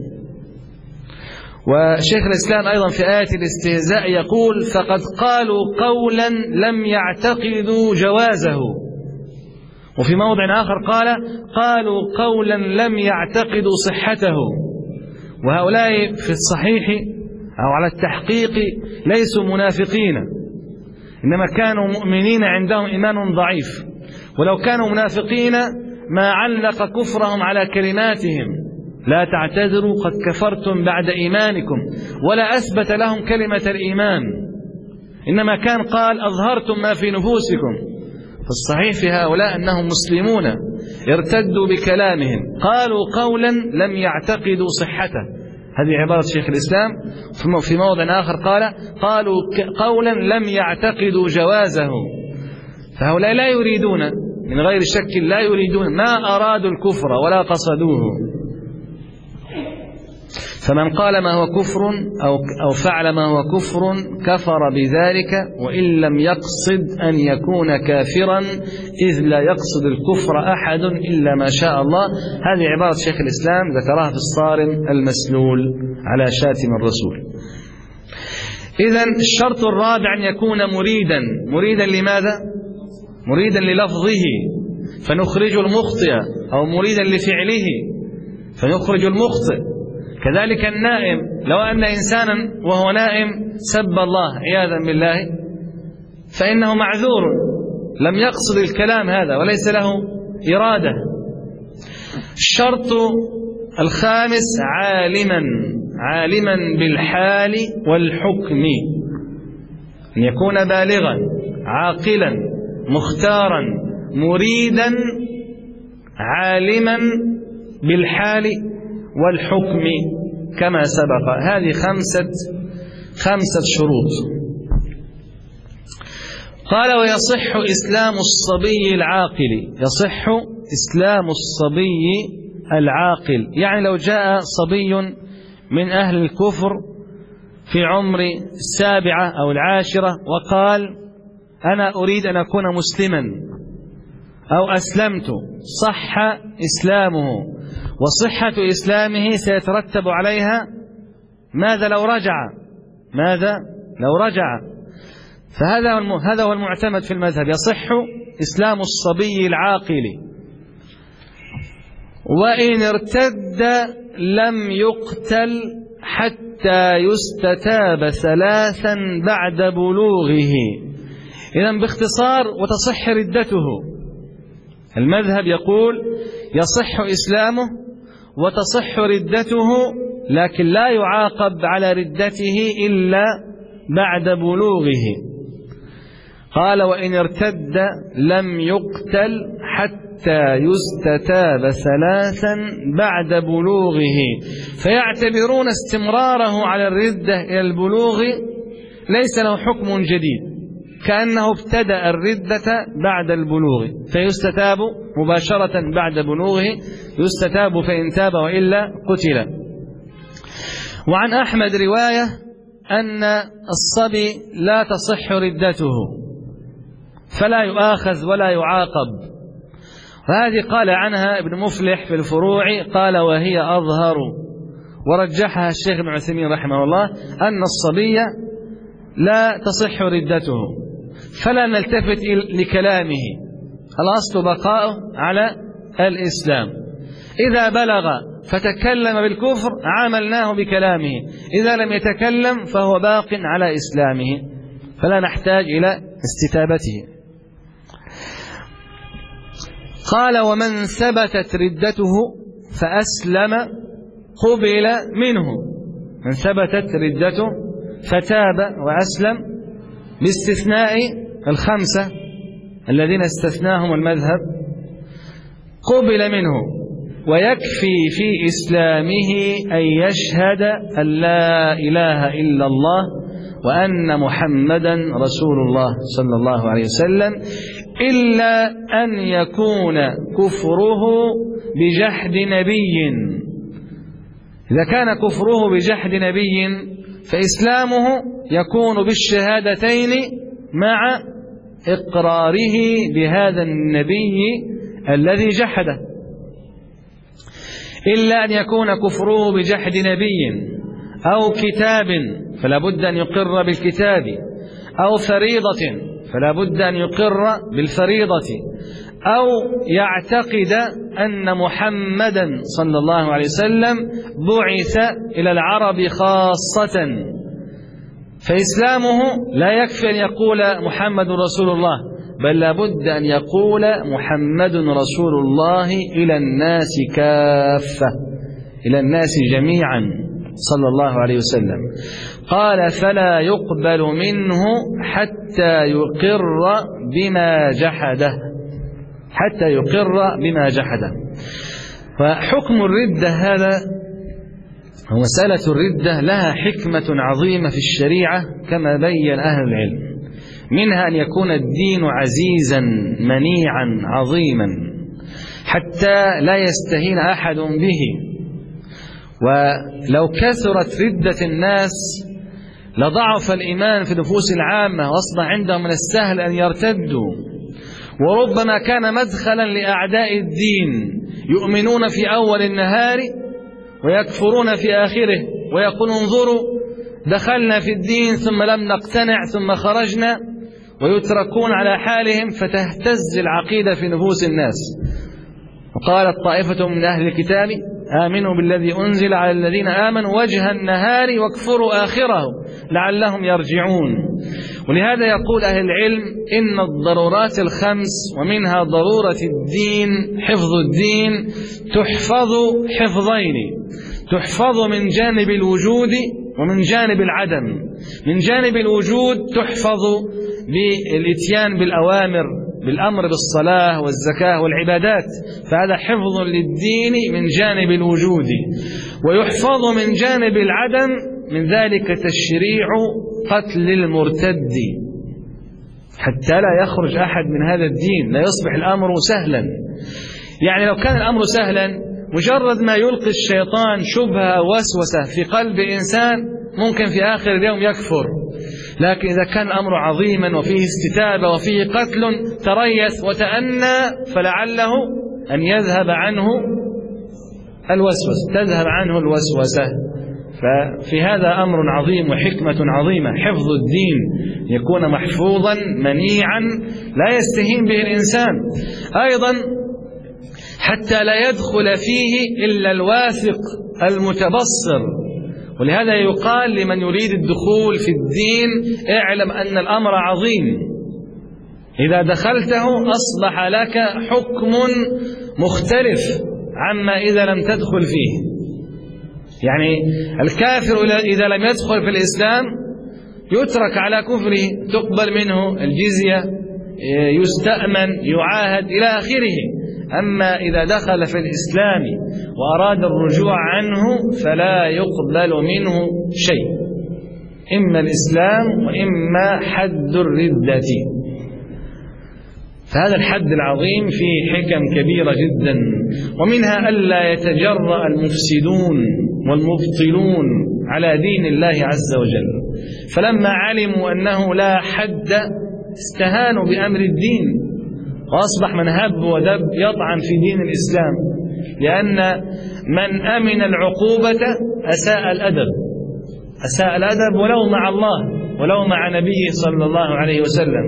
وشيخ الإسلام أيضا في آية الاستهزاء يقول فقد قالوا قولا لم يعتقدوا جوازه، وفي موضع آخر قالوا قولا لم يعتقدوا صحته. وهؤلاء في الصحيح أو على التحقيق ليسوا منافقين، إنما كانوا مؤمنين عندهم إيمان ضعيف، ولو كانوا منافقين ما علق كفرهم على كلماتهم: لا تعتذروا قد كفرتم بعد إيمانكم، ولا أثبت لهم كلمة الإيمان، إنما كان قال: أظهرتم ما في نفوسكم. فالصحيح في هؤلاء أنهم مسلمون ارتدوا بكلامهم، قالوا قولا لم يعتقدوا صحته. هذه عبارة شيخ الإسلام. في موضع آخر قالوا قولا لم يعتقدوا جوازه. فهؤلاء لا يريدون، من غير شك لا يريدون، ما أرادوا الكفر ولا قصدوه. فمن قال ما هو كفر أو فعل ما هو كفر كفر بذلك، وإن لم يقصد أن يكون كافرا، إذ لا يقصد الكفر أحد إلا ما شاء الله. هذه عبارة شيخ الإسلام ذكرها في الصارم المسلول على شاتم الرسول. إذن الشرط الرابع أن يكون مريدا لماذا؟ مريدا للفظه فنخرج المخطئ، أو مريدا لفعله فنخرج المخطئ. كذلك النائم، لو أن إنسانا وهو نائم سب الله عياذا بالله فإنه معذور، لم يقصد الكلام هذا وليس له إرادة. الشرط الخامس عالما بالحال والحكم، أن يكون بالغا عاقلا مختارا مريدا عالما بالحال والحكم كما سبق. هذه خمسة شروط. قال: ويصح إسلام الصبي العاقل. يصح إسلام الصبي العاقل، يعني لو جاء صبي من أهل الكفر في عمر 7 أو 10 وقال: أنا أريد أن أكون مسلما أو أسلمت، صح إسلامه. وصحة إسلامه سيترتب عليها ماذا لو رجع. فهذا هو المعتمد في المذهب. يصح إسلام الصبي العاقل. وإن ارتد لم يقتل حتى يستتاب 3 بعد بلوغه. إذن باختصار وتصح ردته. المذهب يقول يصح إسلامه وتصح ردته، لكن لا يعاقب على ردته إلا بعد بلوغه. قال: وإن ارتد لم يقتل حتى يستتاب 3 بعد بلوغه. فيعتبرون استمراره على الردة إلى البلوغ ليس له حكم جديد، كأنه ابتدأ الردة بعد البلوغ، فيستتاب مباشرة بعد بلوغه، يستتاب فإن تاب وإلا قتل. وعن أحمد رواية أن الصبي لا تصح ردته فلا يؤاخذ ولا يعاقب. وهذه قال عنها ابن مفلح في الفروع، قال: وهي أظهر. ورجحها الشيخ ابن عثيمين رحمه الله أن الصبي لا تصح ردته، فلا نلتفت لكلامه، الأصل بقاؤه على الإسلام. إذا بلغ فتكلم بالكفر عاملناه بكلامه، إذا لم يتكلم فهو باق على إسلامه، فلا نحتاج إلى استتابته. قال: ومن ثبتت ردته فأسلم قبل منه. من ثبتت ردته فتاب وأسلم باستثناء 5 الذين استثناهم المذهب قبل منه. ويكفي في إسلامه أن يشهد أن لا إله إلا الله وأن محمدا رسول الله صلى الله عليه وسلم، إلا أن يكون كفره بجحد نبي. إذا كان كفره بجحد نبي فإسلامه يكون بالشهادتين مع إقراره بهذا النبي الذي جحده. إلا أن يكون كفره بجحد نبي أو كتاب فلا بد أن يقر بالكتاب، أو فريضة فلا بد أن يقر بالفريضة، أو يعتقد أن محمدا صلى الله عليه وسلم بعث إلى العرب خاصة. فإسلامه لا يكفي أن يقول محمد رسول الله، بل لابد أن يقول محمد رسول الله إلى الناس كافة، إلى الناس جميعا صلى الله عليه وسلم. قال فلا يقبل منه حتى يقر بما جحده، حتى يقر بما جحده. فحكم الردة هذا، ومسألة الردة لها حكمة عظيمة في الشريعة كما بين أهل العلم، منها أن يكون الدين عزيزا منيعا عظيما حتى لا يستهين أحد به. ولو كثرت ردة الناس لضعف الإيمان في نفوس العامة، وأصبح عندهم من السهل أن يرتدوا، وربما كان مدخلا لأعداء الدين يؤمنون في أول النهار ويكفرون في آخره، ويقولون انظروا دخلنا في الدين ثم لم نقتنع ثم خرجنا، ويتركون على حالهم فتهتز العقيدة في نفوس الناس. وقالت طائفة من أهل الكتاب آمنوا بالذي أنزل على الذين آمنوا وجه النهار واكفروا آخره لعلهم يرجعون. ولهذا يقول أهل العلم إن الضرورات الخمس ومنها ضرورة الدين حفظ الدين تحفظ حفظين، تحفظ من جانب الوجود ومن جانب العدم. من جانب الوجود تحفظ بالإتيان بالأوامر، بالأمر بالصلاة والزكاة والعبادات، فهذا حفظ للدين من جانب الوجود. ويحفظ من جانب العدم، من ذلك تشريع قتل المرتد حتى لا يخرج أحد من هذا الدين، لا يصبح الأمر سهلا. يعني لو كان الأمر سهلا مجرد ما يلقي الشيطان شبهة وسوسة في قلب إنسان ممكن في آخر اليوم يكفر، لكن إذا كان الأمر عظيما وفيه استتابة وفيه قتل تريث وتأنى فلعله أن يذهب عنه الوسوسة، تذهب عنه الوسوسة. ففي هذا أمر عظيم وحكمة عظيمة، حفظ الدين يكون محفوظا منيعا لا يستهين به الإنسان. أيضا حتى لا يدخل فيه إلا الواثق المتبصر. ولهذا يقال لمن يريد الدخول في الدين اعلم أن الأمر عظيم، إذا دخلته أصبح لك حكم مختلف عما إذا لم تدخل فيه. يعني الكافر إذا لم يدخل في الإسلام يترك على كفره، تقبل منه الجزية، يستأمن، يعاهد إلى آخره. أما إذا دخل في الإسلام وأراد الرجوع عنه فلا يقبل منه شيء، إما الإسلام وإما حد الردة. فهذا الحد العظيم فيه حكم كبيرة جدا، ومنها ألا يتجرأ المفسدون والمبطلون على دين الله عز وجل، فلما علموا أنه لا حد استهانوا بأمر الدين، وأصبح من هب ودب يطعن في دين الإسلام، لأن من أمن العقوبة أساء الأدب، أساء الأدب ولو مع الله ولو مع نبيه صلى الله عليه وسلم.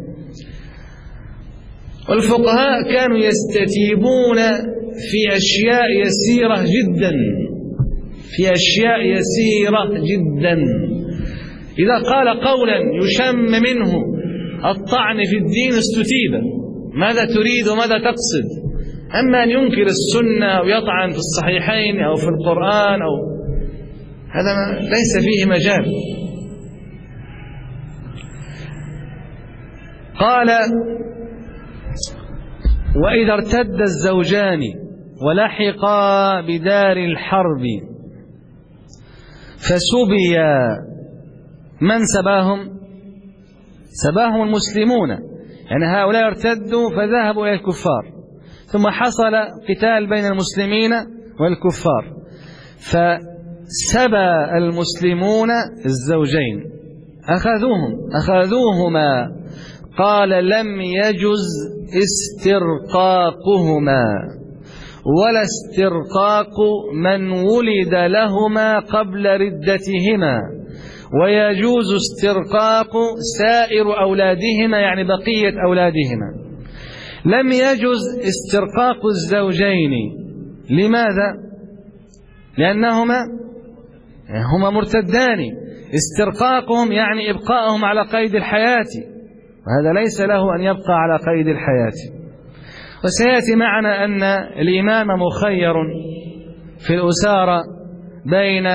والفقهاء كانوا يستتيبون في أشياء يسيرة جدا، في أشياء يسيرة جدا. إذا قال قولا يشم منه الطعن في الدين استتيب، ماذا تريد وماذا تقصد؟ أما أن ينكر السنة أو يطعن في الصحيحين أو في القرآن أو هذا ليس فيه مجال. قال وإذا ارتد الزوجان ولحقا بدار الحرب فسبيا، من سباهم؟ سباهم المسلمون، يعني هؤلاء ارتدوا فذهبوا إلى الكفار، ثم حصل قتال بين المسلمين والكفار فسبى المسلمون الزوجين، أخذوهما. قال لم يجز استرقاقهما ولا استرقاق من ولد لهما قبل ردتهما، ويجوز استرقاق سائر أولادهما، يعني بقية أولادهما. لم يجز استرقاق الزوجين، لماذا؟ لأنهما مرتدان، استرقاقهم يعني إبقاءهم على قيد الحياة، وهذا ليس له أن يبقى على قيد الحياة. وسيأتي معنا أن الإمام مخير في الأسارة بين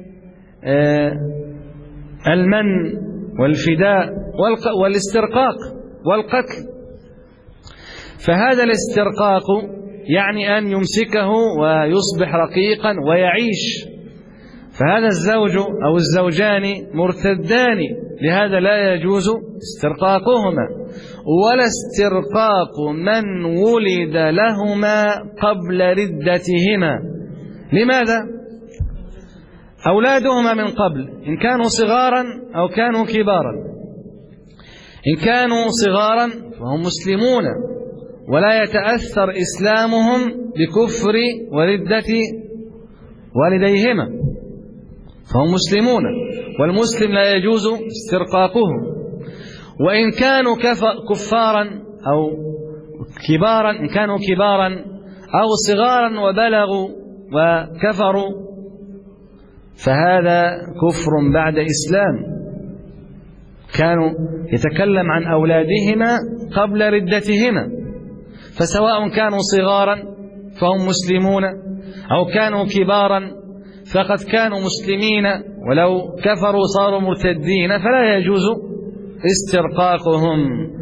المن والفداء والاسترقاق والقتل. فهذا الاسترقاق يعني أن يمسكه ويصبح رقيقا ويعيش، فهذا الزوج أو الزوجان مرتدان، لهذا لا يجوز استرقاقهما، ولا استرقاق من ولد لهما قبل ردتهما. لماذا؟ أولادهما من قبل إن كانوا صغارا أو كانوا كبارا، إن كانوا صغارا فهم مسلمون ولا يتأثر إسلامهم بكفر وردة والديهما، فهم مسلمون والمسلم لا يجوز استرقاقهم. وإن كانوا كفارا أو كبارا، إن كانوا كبارا أو صغارا وبلغوا وكفروا فهذا كفر بعد إسلام. كانوا يتكلم عن أولادهما قبل ردتهما، فسواء كانوا صغارا فهم مسلمون أو كانوا كبارا فقد كانوا مسلمين، ولو كفروا صاروا مرتدين فلا يجوز استرقاقهم.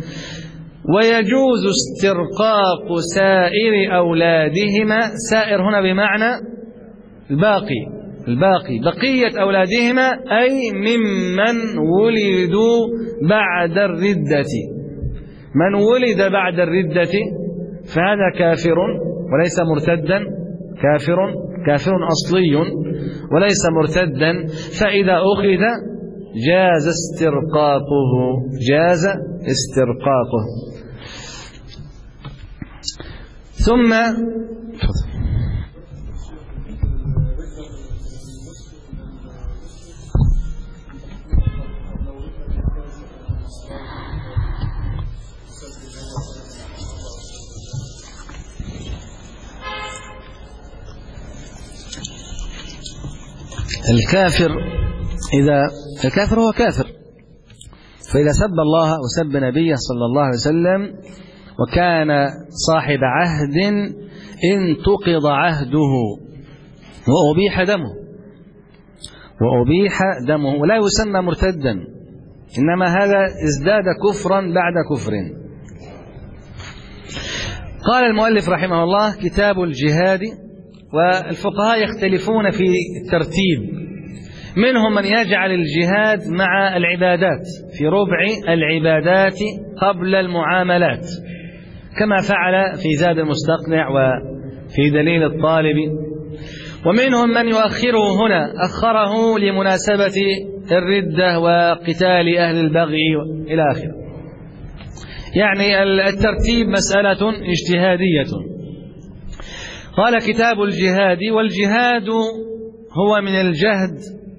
ويجوز استرقاق سائر أولادهما، سائر هنا بمعنى الباقي بقية أولادهما، أي ممن ولدوا بعد الردة. من ولد بعد الردة فهذا كافر وليس مرتدا، كافر أصلي وليس مرتدا، فإذا أخذ جاز استرقاقه. ثم الكافر هو كافر، فإذا سب الله وسب نبيه صلى الله عليه وسلم وكان صاحب عهد انتقض عهده وأبيح دمه ولا يسمى مرتدا، إنما هذا ازداد كفرا بعد كفر. قال المؤلف رحمه الله: كتاب الجهاد. والفقهاء يختلفون في الترتيب، منهم من يجعل الجهاد مع العبادات في ربع العبادات قبل المعاملات، كما فعل في زاد المستقنع وفي دليل الطالب. ومنهم من يؤخره هنا، أخره لمناسبة الردة وقتال أهل البغي إلى آخره. يعني الترتيب مسألة اجتهادية. قال: كتاب الجهاد. والجهاد هو من الجهد،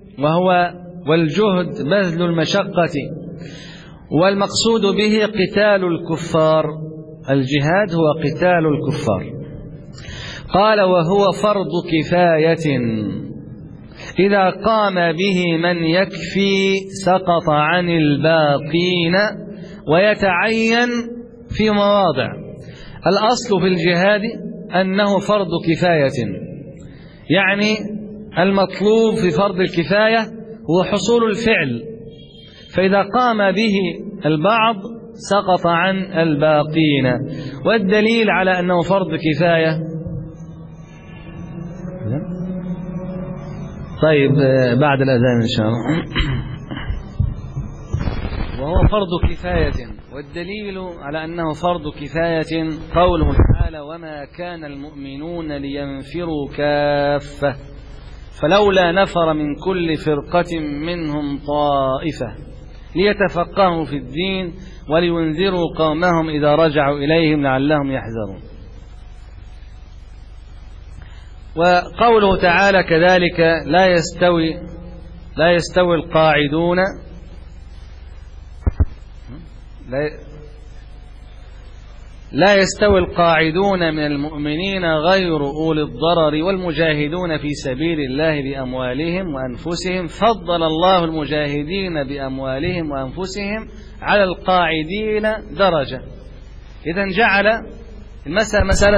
والجهد بذل المشقة، والمقصود به قتال الكفار. الجهاد هو قتال الكفار. قال: وهو فرض كفاية، إذا قام به من يكفي سقط عن الباقين ويتعين في مواضع. الأصل في الجهاد أنه فرض كفاية، يعني المطلوب في فرض الكفاية هو حصول الفعل، فإذا قام به البعض سقط عن الباقين. والدليل على أنه فرض كفاية، طيب بعد الأذان إن شاء الله. وهو فرض كفاية، والدليل على أنه فرض كفاية قوله تعالى: وما كان المؤمنون لينفروا كافة فلولا نفر من كل فرقة منهم طائفة ليتفقهوا في الدين ولينذروا قومهم إذا رجعوا إليهم لعلهم يحذرون. وقوله تعالى كذلك: لا يستوي القاعدون لا يستوي القاعدون من المؤمنين غير أولي الضرر والمجاهدون في سبيل الله بأموالهم وأنفسهم فضل الله المجاهدين بأموالهم وأنفسهم على القاعدين درجة. إذن جعل المسألة مسألة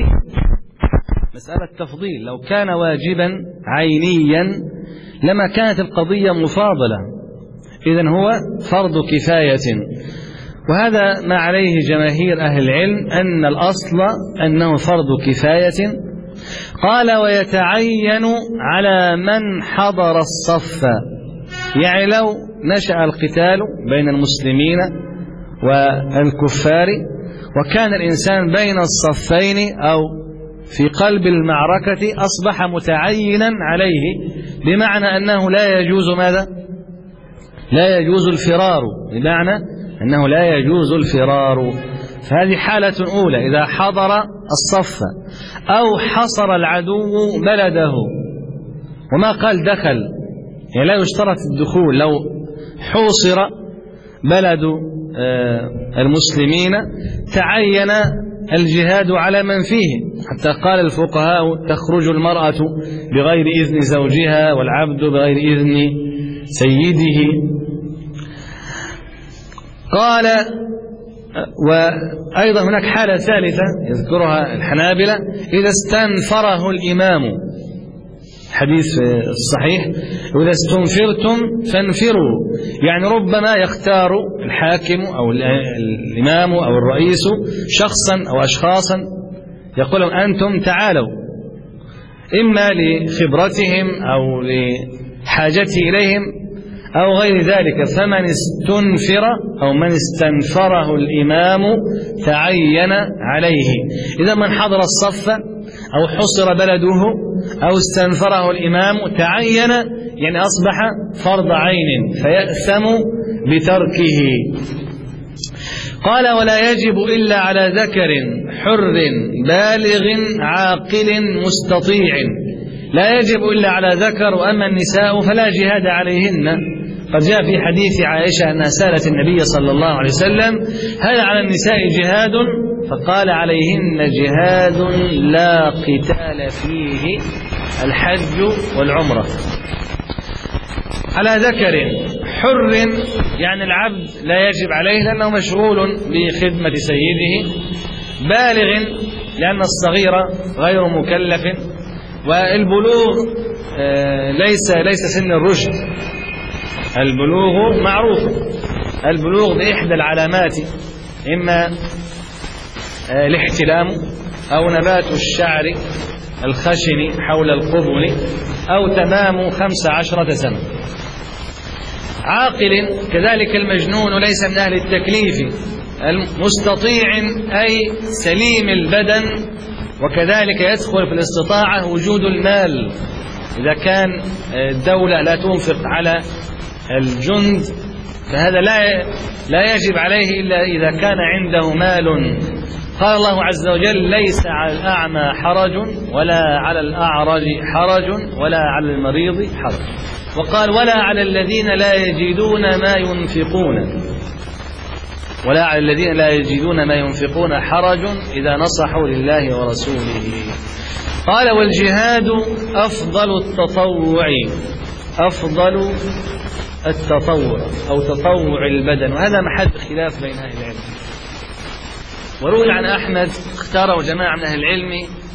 تفضيل. لو كان واجبا عينيا لما كانت القضية مفاضلة، إذن هو فرض كفاية، وهذا ما عليه جماهير أهل العلم أن الأصل أنه فرض كفاية. قال ويتعين على من حضر الصف، يعني لو نشأ القتال بين المسلمين والكفار وكان الإنسان بين الصفين أو في قلب المعركة أصبح متعينا عليه، بمعنى أنه لا يجوز ماذا؟ لا يجوز الفرار، بمعنى أنه لا يجوز الفرار. فهذه حالة أولى إذا حضر الصف أو حصر العدو بلده، وما قال دخل، يعني لا يشترط الدخول. لو حوصر بلد المسلمين تعين الجهاد على من فيه، حتى قال الفقهاء تخرج المرأة بغير إذن زوجها والعبد بغير إذن سيده. قال وأيضا هناك حالة ثالثة يذكرها الحنابلة إذا استنفره الإمام، حديث الصحيح وإذا استنفرتم فانفروا، يعني ربما يختار الحاكم أو الإمام أو الرئيس شخصا أو أشخاصا يقول أنتم تعالوا، إما لخبرتهم أو لحاجته إليهم أو غير ذلك. فمن استنفر أو من استنفره الإمام تعين عليه. إذا من حضر الصف أو حصر بلده أو استنفره الإمام تعين، يعني أصبح فرض عين فيأثم بتركه. قال ولا يجب إلا على ذكر حر بالغ عاقل مستطيع، لا يجب إلا على ذكر، وأما النساء فلا جهاد عليهن. قد جاء في حديث عائشة أنها سألت النبي صلى الله عليه وسلم هل على النساء جهاد؟ فقال عليهن جهاد لا قتال فيه الحج والعمرة. على ذكر حر يعني العبد لا يجب عليه لأنه مشغول بخدمة سيده، بالغ لأن الصغير غير مكلف، والبلوغ ليس سن الرشد، البلوغ معروف، البلوغ بإحدى العلامات إما الاحتلام أو نبات الشعر الخشن حول القبل أو تمام 15 سنة. عاقل كذلك المجنون ليس من أهل التكليف، مستطيع أي سليم البدن، وكذلك يدخل في الاستطاعة وجود المال، إذا كان الدولة لا تنفق على الجند فهذا لا يجب عليه إلا إذا كان عنده مال. قال الله عز وجل ليس على الأعمى حرج ولا على الأعرج حرج ولا على المريض حرج، وقال ولا على الذين لا يجدون ما ينفقون، ولا على الذين لا يجدون ما ينفقون حرج إذا نصحوا لله ورسوله. قال والجهاد أفضل التطوع، أفضل التطوع أو تطوع البدن، وهذا محل خلاف بين أهل العلم. وروي عن أحمد اختاره جماعة من أهل العلم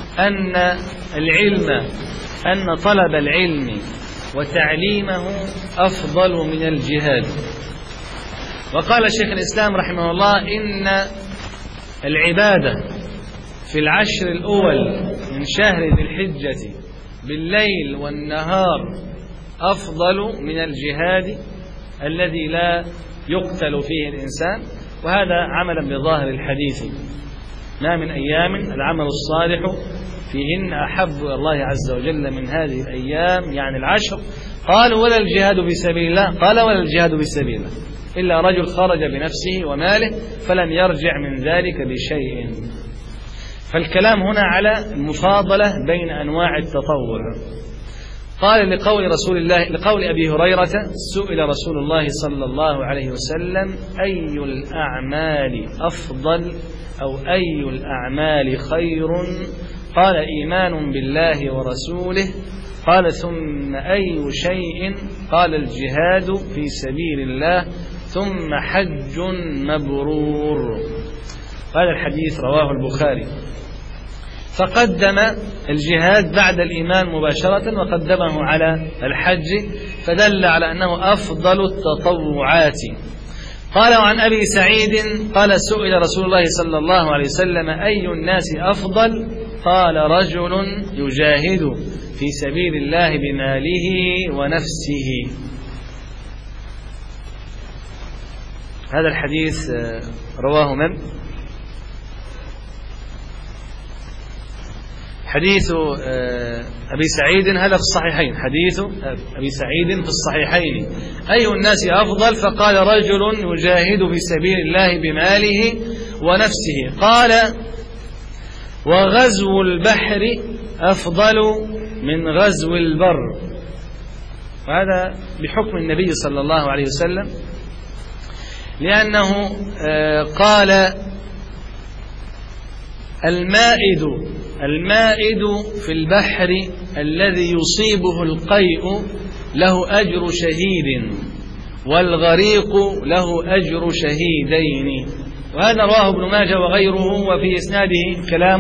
أن طلب العلم وتعليمه أفضل من الجهاد. وقال شيخ الإسلام رحمه الله إن العبادة في العشر الأول من شهر ذي الحجة بالليل والنهار أفضل من الجهاد الذي لا يقتل فيه الإنسان، وهذا عملا بظاهر الحديث. ما من أيام العمل الصالح فيهن أحب إلى الله عز وجل من هذه الأيام، يعني العشر. قالوا ولا الجهاد في سبيل الله؟ قال ولا الجهاد في سبيل الله إلا رجل خرج بنفسه وماله فلم يرجع من ذلك بشيء. فالكلام هنا على المفاضلة بين أنواع التطوع. قال لقول أبي هريرة سئل رسول الله صلى الله عليه وسلم أي الأعمال أفضل أو أي الأعمال خير؟ قال إيمان بالله ورسوله. قال ثم أي شيء؟ قال الجهاد في سبيل الله، ثم حج مبرور. هذا الحديث رواه البخاري، فقدم الجهاد بعد الإيمان مباشرة وقدمه على الحج، فدل على أنه أفضل التطوعات. قال وعن أبي سعيد قال سئل رسول الله صلى الله عليه وسلم أي الناس أفضل؟ قال رجل يجاهد في سبيل الله بماله ونفسه. هذا الحديث رواه من؟ حديث أبي سعيد هذا في الصحيحين، حديث أبي سعيد في الصحيحين أي الناس أفضل؟ فقال رجل يجاهد في سبيل الله بماله ونفسه. قال وغزو البحر أفضل من غزو البر. وهذا بحكم النبي صلى الله عليه وسلم، لأنه قال المائد في البحر الذي يصيبه القيء له أجر شهيد، والغريق له أجر شهيدين. وهذا رواه ابن ماجه وغيره، وفي إسناده كلام.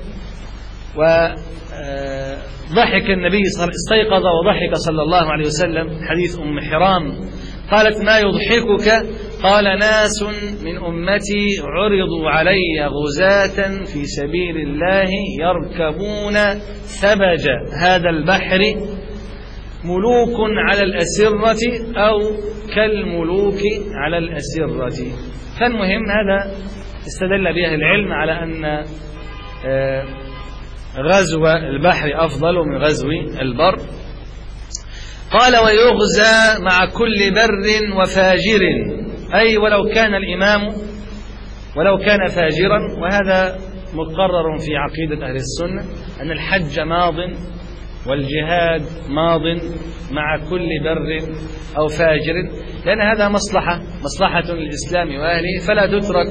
وضحك النبي استيقظ وضحك صلى الله عليه وسلم. حديث أم حرام قالت ما يضحكك؟ قال ناس من أمتي عرضوا علي غزاة في سبيل الله يركبون ثبج هذا البحر، ملوك على الأسرة أو كالملوك على الأسرة. فالمهم هذا استدل به العلم على أن غزو البحر أفضل من غزو البر. قال ويغزى مع كل بر وفاجر، أي ولو كان الإمام ولو كان فاجرا. وهذا مقرر في عقيدة أهل السنة أن الحج ماض والجهاد ماض مع كل بر أو فاجر، لأن هذا مصلحة للإسلام وأهله، فلا تترك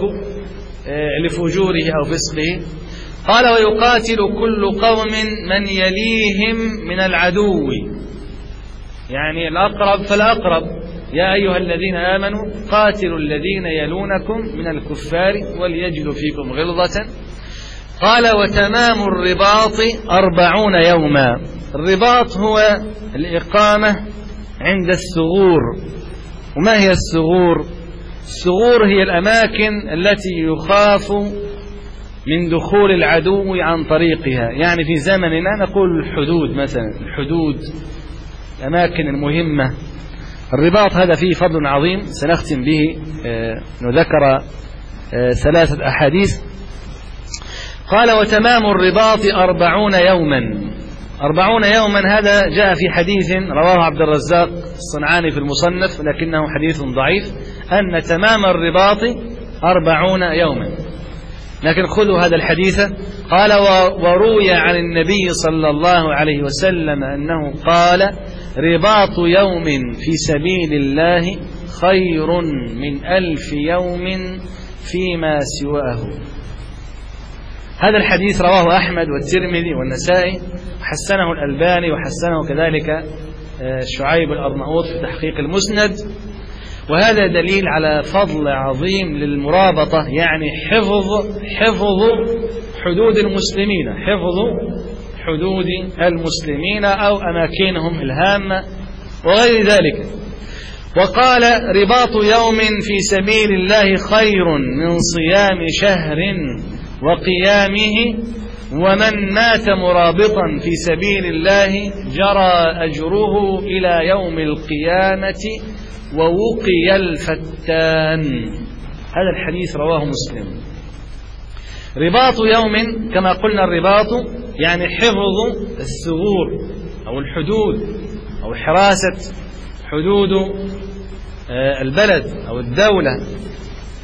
لفجوره أو فسقه. قال ويقاتل كل قوم من يليهم من العدو، يعني الأقرب فالأقرب. يا أيها الذين آمنوا قاتلوا الذين يلونكم من الكفار وليجدوا فيكم غلظة. قال وتمام الرباط 40 يوما. الرباط هو الإقامة عند الثغور. وما هي الثغور؟ الثغور هي الأماكن التي يخاف من دخول العدو عن طريقها، يعني في زمننا نقول الحدود مثلا، الحدود الأماكن المهمة. الرباط هذا فيه فضل عظيم سنختم به، نذكر 3 أحاديث. قال وتمام الرباط 40 يوما. 40 يوما هذا جاء في حديث رواه عبد الرزاق الصنعاني في المصنف، لكنه حديث ضعيف، أن تمام الرباط 40 يوما. لكن خذوا هذا الحديث. قال وروي عن النبي صلى الله عليه وسلم أنه قال رباط يوم في سبيل الله خير من 1000 يوم فيما سواه. هذا الحديث رواه أحمد والترمذي والنسائي، وحسنه الألباني، وحسنه كذلك شعيب الأرناؤوط في تحقيق المسند. وهذا دليل على فضل عظيم للمرابطة، يعني حفظ حدود المسلمين، حفظ حدود المسلمين أو أماكنهم الهامة وغير ذلك. وقال رباط يوم في سبيل الله خير من صيام شهر وقيامه، ومن مات مرابطا في سبيل الله جرى أجره إلى يوم القيامة ووقي الفتان. هذا الحديث رواه مسلم. رباط يوم كما قلنا، الرباط يعني حفظ الثغور أو الحدود أو حراسة حدود البلد أو الدولة.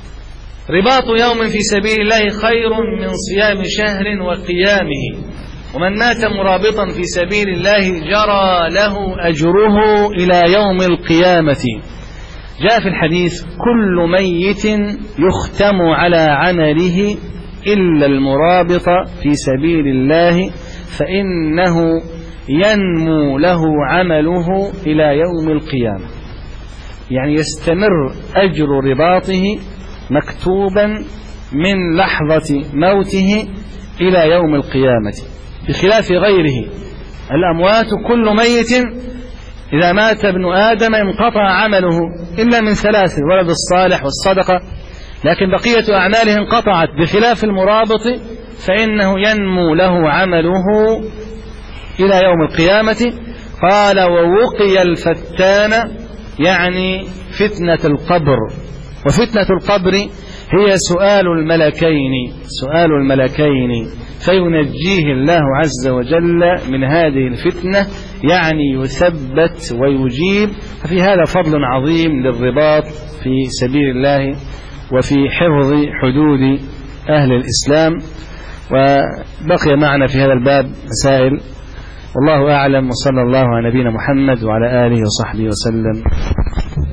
رباط يوم في سبيل الله خير من صيام شهر وقيامه. ومن مات مرابطا في سبيل الله جرى له أجره إلى يوم القيامة. جاء في الحديث كل ميت يختم على عمله إلا المرابط في سبيل الله فإنه ينمو له عمله إلى يوم القيامة، يعني يستمر أجر رباطه مكتوبا من لحظة موته إلى يوم القيامة، بخلاف غيره. الأموات كل ميت إذا مات ابن آدم انقطع عمله إلا من ثلاث: الولد الصالح والصدقة، لكن بقية أعماله انقطعت، بخلاف المرابط فإنه ينمو له عمله إلى يوم القيامة. قال: ووقي الفتان، يعني فتنة القبر. وفتنة القبر هي سؤال الملكين فينجيه الله عز وجل من هذه الفتنة، يعني يثبت ويجيب. ففي هذا فضل عظيم للرباط في سبيل الله وفي حفظ حدود أهل الإسلام. وبقي معنا في هذا الباب مسائل، والله أعلم، وصلى الله على نبينا محمد وعلى آله وصحبه وسلم.